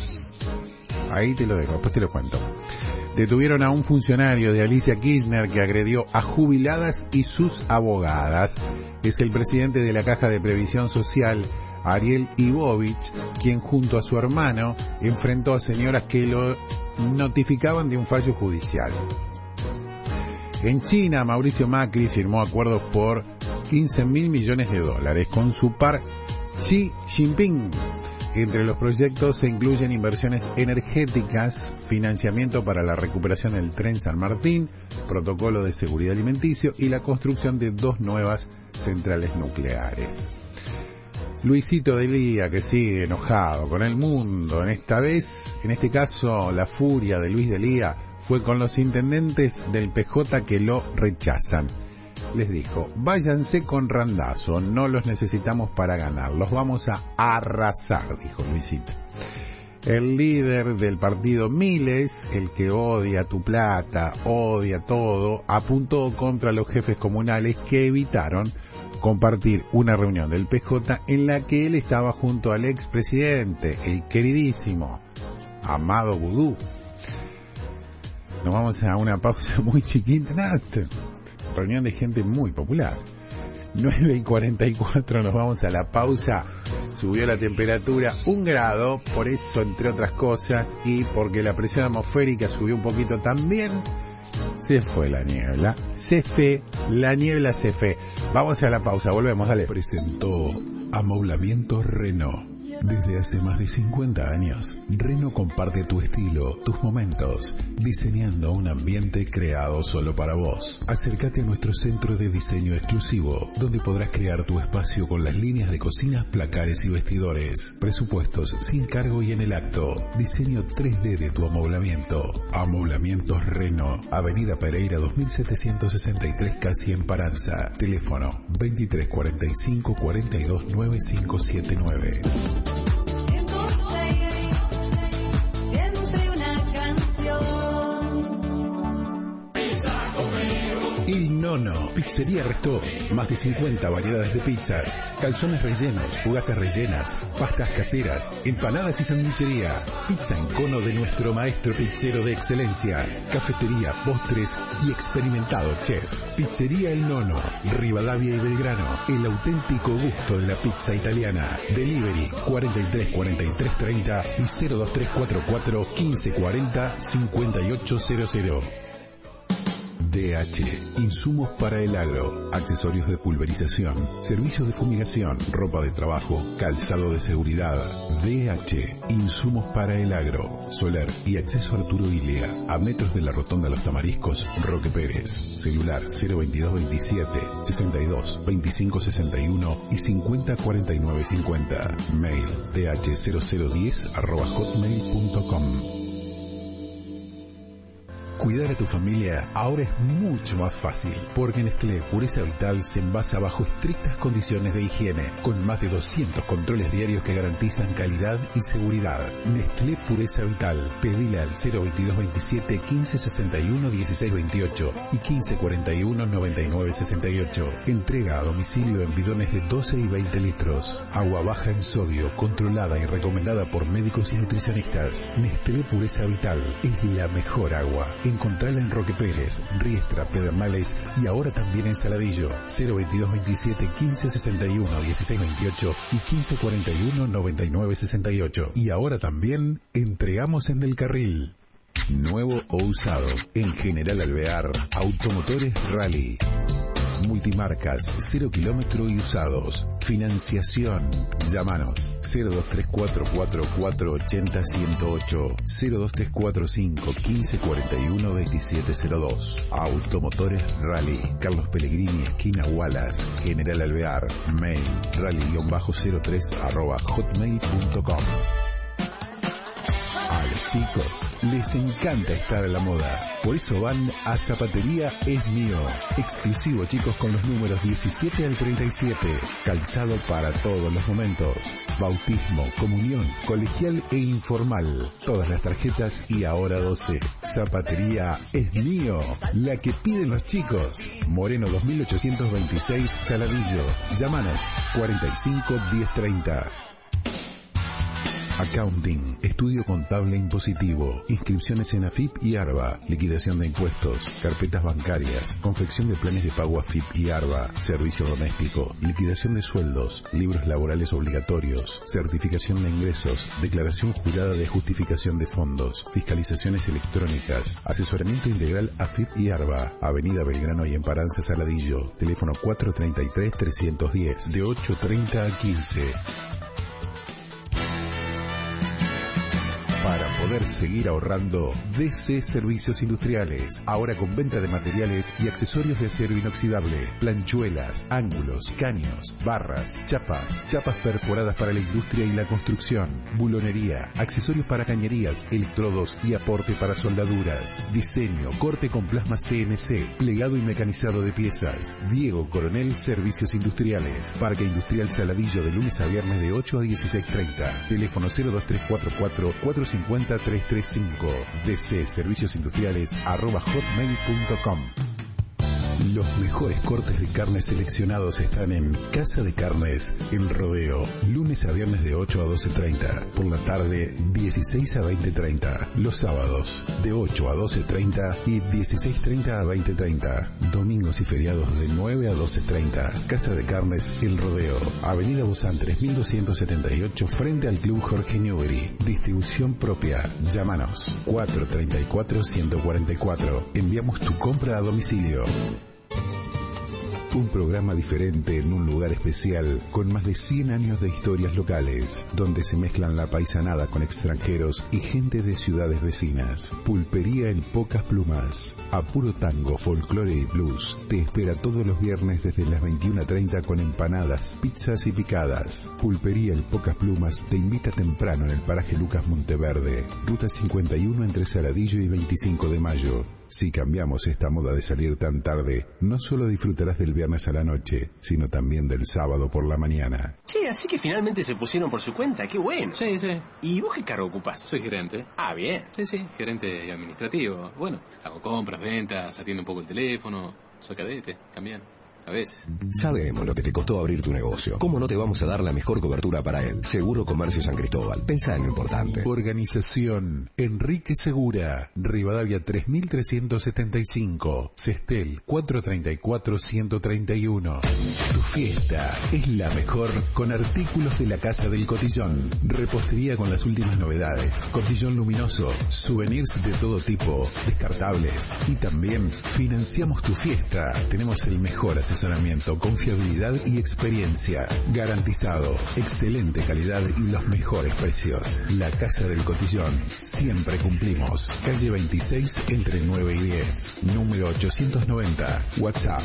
Ahí te lo dejo, después te lo cuento. Detuvieron a un funcionario de Alicia Kirchner que agredió a jubiladas y sus abogadas. Es el presidente de la Caja de Previsión Social, Ariel Ibovich, quien junto a su hermano enfrentó a señoras que lo notificaban de un fallo judicial. En China, Mauricio Macri firmó acuerdos por $15.000 millones con su par Xi Jinping. Entre los proyectos se incluyen inversiones energéticas, financiamiento para la recuperación del tren San Martín, protocolo de seguridad alimenticio y la construcción de 2 nuevas centrales nucleares. Luisito Delía, que sigue enojado con el mundo, en este caso la furia de Luis Delía fue con los intendentes del PJ que lo rechazan. Les dijo, váyanse con Randazzo, no los necesitamos para ganar, los vamos a arrasar, dijo Luisito. El líder del partido Miles, el que odia tu plata, odia todo, apuntó contra los jefes comunales que evitaron compartir una reunión del PJ en la que él estaba junto al expresidente, el queridísimo Amado Vudú. Nos vamos a una pausa muy chiquita. Reunión de gente muy popular. 9:44 nos vamos a la pausa. Subió la temperatura 1 grado, por eso, entre otras cosas, y porque la presión atmosférica subió un poquito también, se fue la niebla. La niebla se fue. Vamos a la pausa, volvemos, dale. Presentó Amoblamiento Renault. Desde hace más de 50 años, Renault comparte tu estilo, tus momentos, diseñando un ambiente creado solo para vos. Acércate a nuestro centro de diseño exclusivo, donde podrás crear tu espacio con las líneas de cocinas, placares y vestidores. Presupuestos sin cargo y en el acto. Diseño 3D de tu amoblamiento. Amoblamientos Renault, Avenida Pereira 2763, casi en Paranza. Teléfono 2345 42 9579. El Nono, Pizzería Restó, más de 50 variedades de pizzas, calzones rellenos, fugazas rellenas, pastas caseras, empanadas y sanduichería, pizza en cono de nuestro maestro pizzero de excelencia, cafetería, postres y experimentado chef. Pizzería El Nono, Rivadavia y Belgrano, el auténtico gusto de la pizza italiana. Delivery 43 43 30 y 02344 1540 5800. DH, insumos para el agro, accesorios de pulverización, servicios de fumigación, ropa de trabajo, calzado de seguridad. DH, insumos para el agro, solar y acceso Arturo Ilia, a metros de la rotonda Los Tamariscos, Roque Pérez. Celular 02227 62 25 61 y 50 49 50. Mail dh0010@hotmail.com. Cuidar a tu familia ahora es mucho más fácil, porque Nestlé Pureza Vital se envasa bajo estrictas condiciones de higiene, con más de 200 controles diarios que garantizan calidad y seguridad. Nestlé Pureza Vital, pedile al 02227 1561 1628 y 1541 9968. Entrega a domicilio en bidones de 12 y 20 litros. Agua baja en sodio, controlada y recomendada por médicos y nutricionistas. Nestlé Pureza Vital es la mejor agua. Encontrala en Roque Pérez, Riestra, Pedernales y ahora también en Saladillo. 02227 1561 1628 y 1541 9968. Y ahora también entregamos en Del Carril. Nuevo o usado. En General Alvear, Automotores Rally. Multimarcas, 0 kilómetro y usados. Financiación. Llámanos 02344800108 02345 1541 2702. Automotores Rally. Carlos Pellegrini, esquina Wallace, General Alvear. Mail rally-03@hotmail.com. A los chicos les encanta estar a la moda, por eso van a Zapatería Es Mío. Exclusivo, chicos, con los números 17 al 37. Calzado para todos los momentos. Bautismo, comunión, colegial e informal. Todas las tarjetas y ahora 12. Zapatería Es Mío, la que piden los chicos. Moreno 2826, Saladillo. Llámanos 45 1030. Accounting, estudio contable impositivo, inscripciones en AFIP y ARBA, liquidación de impuestos, carpetas bancarias, confección de planes de pago AFIP y ARBA, servicio doméstico, liquidación de sueldos, libros laborales obligatorios, certificación de ingresos, declaración jurada de justificación de fondos, fiscalizaciones electrónicas, asesoramiento integral AFIP y ARBA, Avenida Belgrano y en Paranza, Saladillo, teléfono 433-310, de 8:30 a 15. Para poder seguir ahorrando, DC Servicios Industriales. Ahora con venta de materiales y accesorios de acero inoxidable, planchuelas, ángulos, caños, barras, chapas perforadas para la industria y la construcción, bulonería, accesorios para cañerías, electrodos y aporte para soldaduras. Diseño, corte con plasma CNC, plegado y mecanizado de piezas. Diego Coronel Servicios Industriales. Parque Industrial Saladillo, de lunes a viernes de 8 a 16:30. Teléfono 02344 450 335. DC Servicios Industriales @hotmail.com. Los mejores cortes de carne seleccionados están en Casa de Carnes, El Rodeo. Lunes a viernes de 8 a 12:30. Por la tarde, 16 a 20:30. Los sábados, de 8 a 12:30 y 16:30 a 20:30. Domingos y feriados de 9 a 12:30. Casa de Carnes, El Rodeo. Avenida Bozán 3278, frente al Club Jorge Newbery. Distribución propia. Llámanos 434-144. Enviamos tu compra a domicilio. Un programa diferente en un lugar especial, con más de 100 años de historias locales, donde se mezclan la paisanada con extranjeros y gente de ciudades vecinas. Pulpería El Pocas Plumas. A puro tango, folclore y blues. Te espera todos los viernes desde las 21:30 con empanadas, pizzas y picadas. Pulpería El Pocas Plumas te invita temprano en el paraje Lucas Monteverde, Ruta 51 entre Saladillo y 25 de Mayo. Si cambiamos esta moda de salir tan tarde, no solo disfrutarás del viernes a la noche, sino también del sábado por la mañana. Che, así que finalmente se pusieron por su cuenta, qué bueno. Sí, sí. ¿Y vos qué cargo ocupás? Soy gerente. Ah, bien. Sí, sí, gerente y administrativo. Bueno, hago compras, ventas, atiendo un poco el teléfono, soy cadete, también. A veces. Sabemos lo que te costó abrir tu negocio. ¿Cómo no te vamos a dar la mejor cobertura para él? Seguro Comercio San Cristóbal. Pensá en lo importante. Organización Enrique Segura. Rivadavia 3375. Cestel 434-131. Tu fiesta es la mejor con artículos de la Casa del Cotillón. Repostería con las últimas novedades. Cotillón luminoso. Souvenirs de todo tipo. Descartables. Y también financiamos tu fiesta. Tenemos el mejor asesoramiento, confiabilidad y experiencia. Garantizado. Excelente calidad y los mejores precios. La Casa del Cotillón. Siempre cumplimos. Calle 26 entre 9 y 10. Número 890. WhatsApp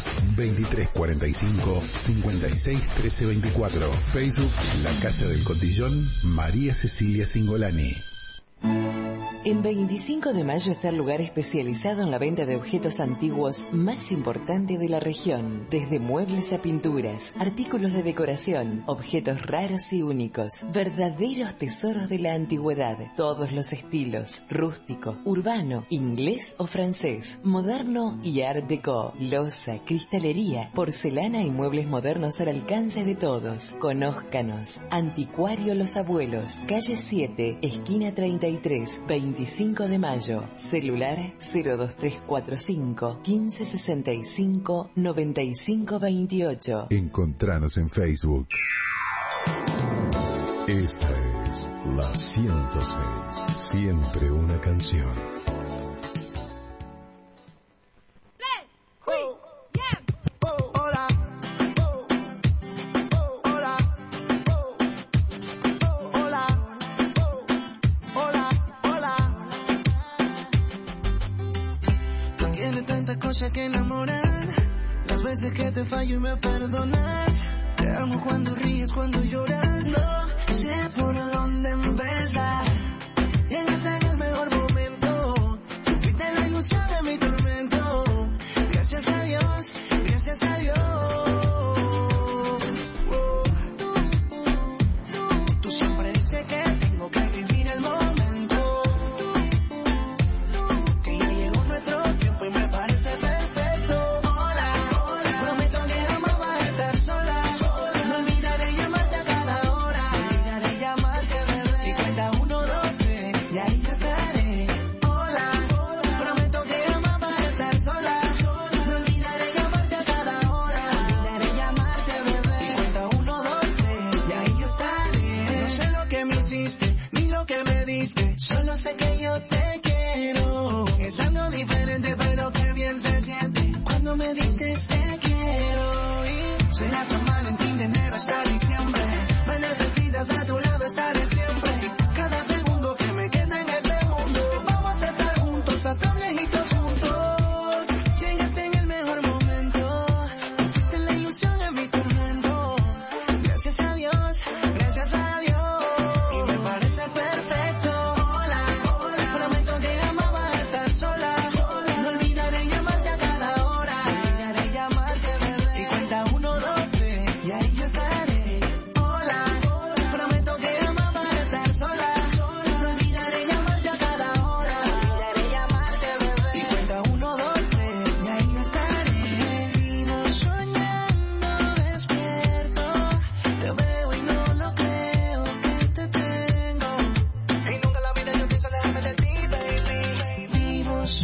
2345 56 1324. Facebook La Casa del Cotillón. María Cecilia Singolani. En 25 de Mayo está el lugar especializado en la venta de objetos antiguos más importante de la región. Desde muebles a pinturas, artículos de decoración, objetos raros y únicos. Verdaderos tesoros de la antigüedad. Todos los estilos. Rústico, urbano, inglés o francés. Moderno y art déco. Loza, cristalería, porcelana y muebles modernos al alcance de todos. Conózcanos. Anticuario Los Abuelos. Calle 7, esquina 33, 25 de Mayo. Celular 02345 1565 9528. Encontranos en Facebook. Esta es la 106. Siempre una canción. Que enamorar, las veces que te fallo y me perdonas. Te amo cuando ríes, cuando lloras. No sé por dónde empezar. Llegaste en el mejor momento. Fuiste la ilusión de mi tormento. Gracias a Dios, gracias a Dios. Tú siempre dices que tengo que vivir el momento. Que ya llegó nuestro tiempo y me parece perfecto. Solo sé que yo te quiero. Es algo diferente, pero que bien se siente cuando me dices te quiero. Y será San Valentín de enero hasta diciembre. Me necesitas a tu lado, estaré siempre. Cada segundo que me queda en este mundo, vamos a estar juntos hasta viejitos juntos. Llegaste en el mejor momento. Fuiste la ilusión en mi tormento. Gracias a Dios, gracias a Dios. Y me parece perfecto.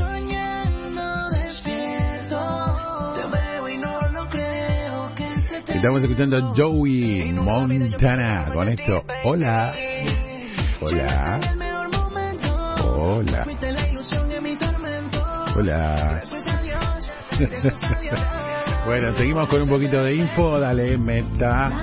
soñando despierto. Te veo y no lo creo que te Estamos escuchando a Joey Montana con esto. Hola. Hola. Hola. Hola. Bueno, seguimos con un poquito de info. Dale, meta.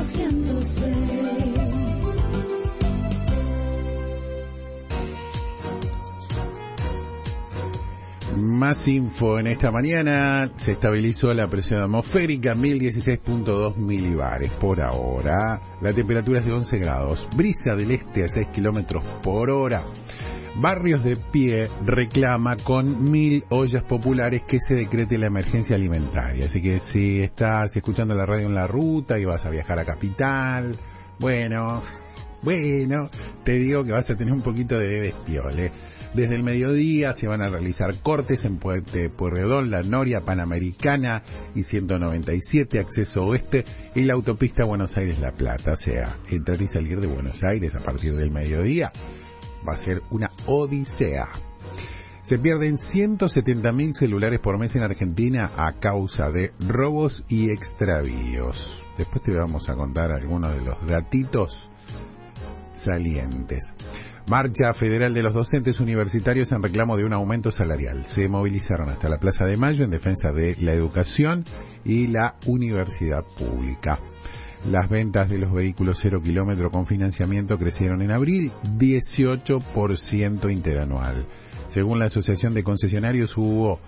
Más info en esta mañana. Se estabilizó la presión atmosférica, 1016.2 milibares por ahora. La temperatura es de 11 grados. Brisa del este a 6 kilómetros por hora. Barrios de Pie reclama con 1000 ollas populares que se decrete la emergencia alimentaria. Así que si estás escuchando la radio en la ruta y vas a viajar a Capital, bueno, te digo que vas a tener un poquito de despiole. Desde el mediodía se van a realizar cortes en Pueyrredón, La Noria, Panamericana y 197, acceso oeste, y la autopista Buenos Aires-La Plata. O sea, entrar y salir de Buenos Aires a partir del mediodía va a ser una odisea. Se pierden 170.000 celulares por mes en Argentina a causa de robos y extravíos. Después te vamos a contar algunos de los datitos salientes. Marcha Federal de los Docentes Universitarios en reclamo de un aumento salarial. Se movilizaron hasta la Plaza de Mayo en defensa de la educación y la universidad pública. Las ventas de los vehículos 0 kilómetro con financiamiento crecieron en abril 18% interanual. Según la Asociación de Concesionarios, hubo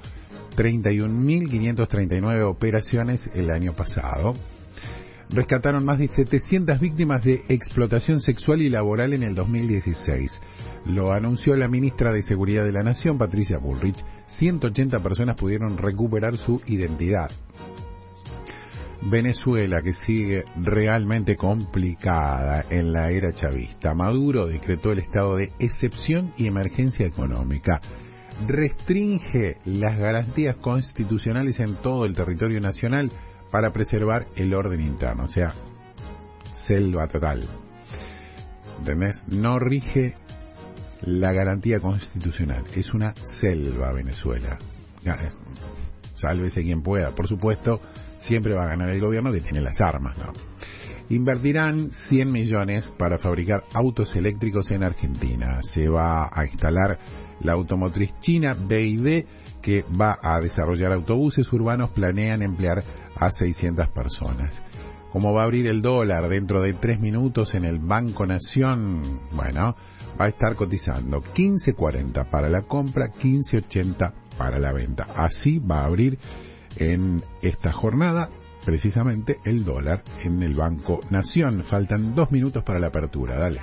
31.539 operaciones el año pasado. Rescataron más de 700 víctimas de explotación sexual y laboral en el 2016. Lo anunció la ministra de Seguridad de la Nación, Patricia Bullrich. 180 personas pudieron recuperar su identidad. Venezuela, que sigue realmente complicada en la era chavista. Maduro decretó el estado de excepción y emergencia económica. Restringe las garantías constitucionales en todo el territorio nacional para preservar el orden interno, o sea, selva total. ¿Entendés? No rige la garantía constitucional, es una selva Venezuela. Sálvese quien pueda, por supuesto, siempre va a ganar el gobierno que tiene las armas, ¿no? Invertirán 100 millones para fabricar autos eléctricos en Argentina. Se va a instalar la automotriz china BYD, que va a desarrollar autobuses urbanos. Planean emplear a 600 personas. ¿Cómo va a abrir el dólar dentro de 3 minutos en el Banco Nación? Bueno, va a estar cotizando 15.40 para la compra, 15.80 para la venta. Así va a abrir en esta jornada precisamente el dólar en el Banco Nación. Faltan 2 minutos para la apertura, dale.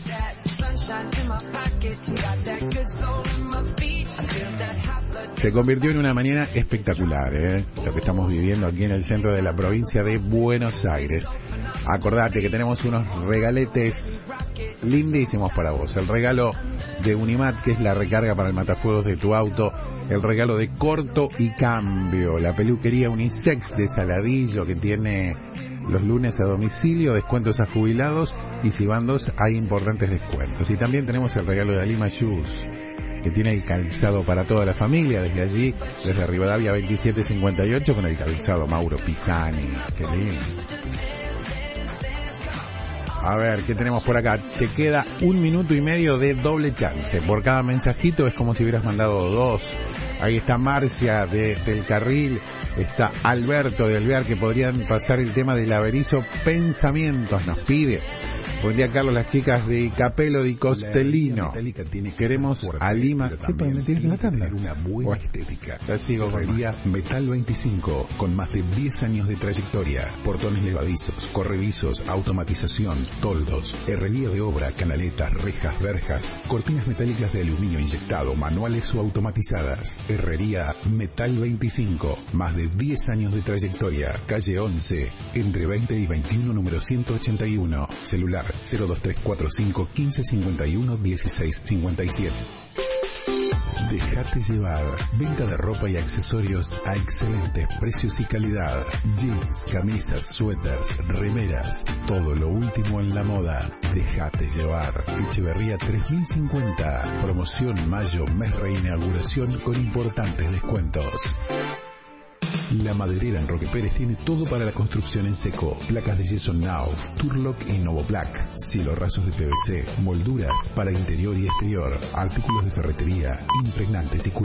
Se convirtió en una mañana espectacular, lo que estamos viviendo aquí en el centro de la provincia de Buenos Aires. Acordate que tenemos unos regaletes lindísimos para vos. El regalo de Unimat, que es la recarga para el matafuegos de tu auto. El regalo de Corto y Cambio, la peluquería unisex de Saladillo, que tiene los lunes a domicilio, descuentos a jubilados, y si van dos hay importantes descuentos. Y también tenemos el regalo de Alima Shoes, que tiene el calzado para toda la familia, desde allí, desde Rivadavia 2758, con el calzado Mauro Pisani. Qué lindo. A ver, ¿qué tenemos por acá? Te queda 1 minuto y medio de doble chance. Por cada mensajito es como si hubieras mandado 2. Ahí está Marcia del Carril, está Alberto de Alvear, que podrían pasar el tema del Averizo. Pensamientos nos pide. Buen día, Carlos, las chicas de Capelo di Costellino. Queremos a Lima. ¿Qué pueden meter en la tanda? Una buena estética. Ya sigo con Herrería Metal 25, con más de 10 años de trayectoria. Portones levadizos, corredizos, automatización, toldos, herrería de obra, canaletas, rejas, verjas, cortinas metálicas de aluminio inyectado, manuales o automatizadas. Herrería Metal 25, más de 10 años de trayectoria. Calle 11, entre 20 y 21, número 181. Celular 02345 1551 1657. Déjate llevar. Venta de ropa y accesorios a excelentes precios y calidad. Jeans, camisas, suéteres, remeras. Todo lo último en la moda. Déjate llevar. Echeverría 3050. Promoción mayo, mes reinauguración con importantes descuentos. La Maderera en Roque Pérez tiene todo para la construcción en seco. Placas de yeso Nauf, Turlock y Novoplac. Cielos rasos de PVC. Molduras para interior y exterior. Artículos de ferretería, impregnantes y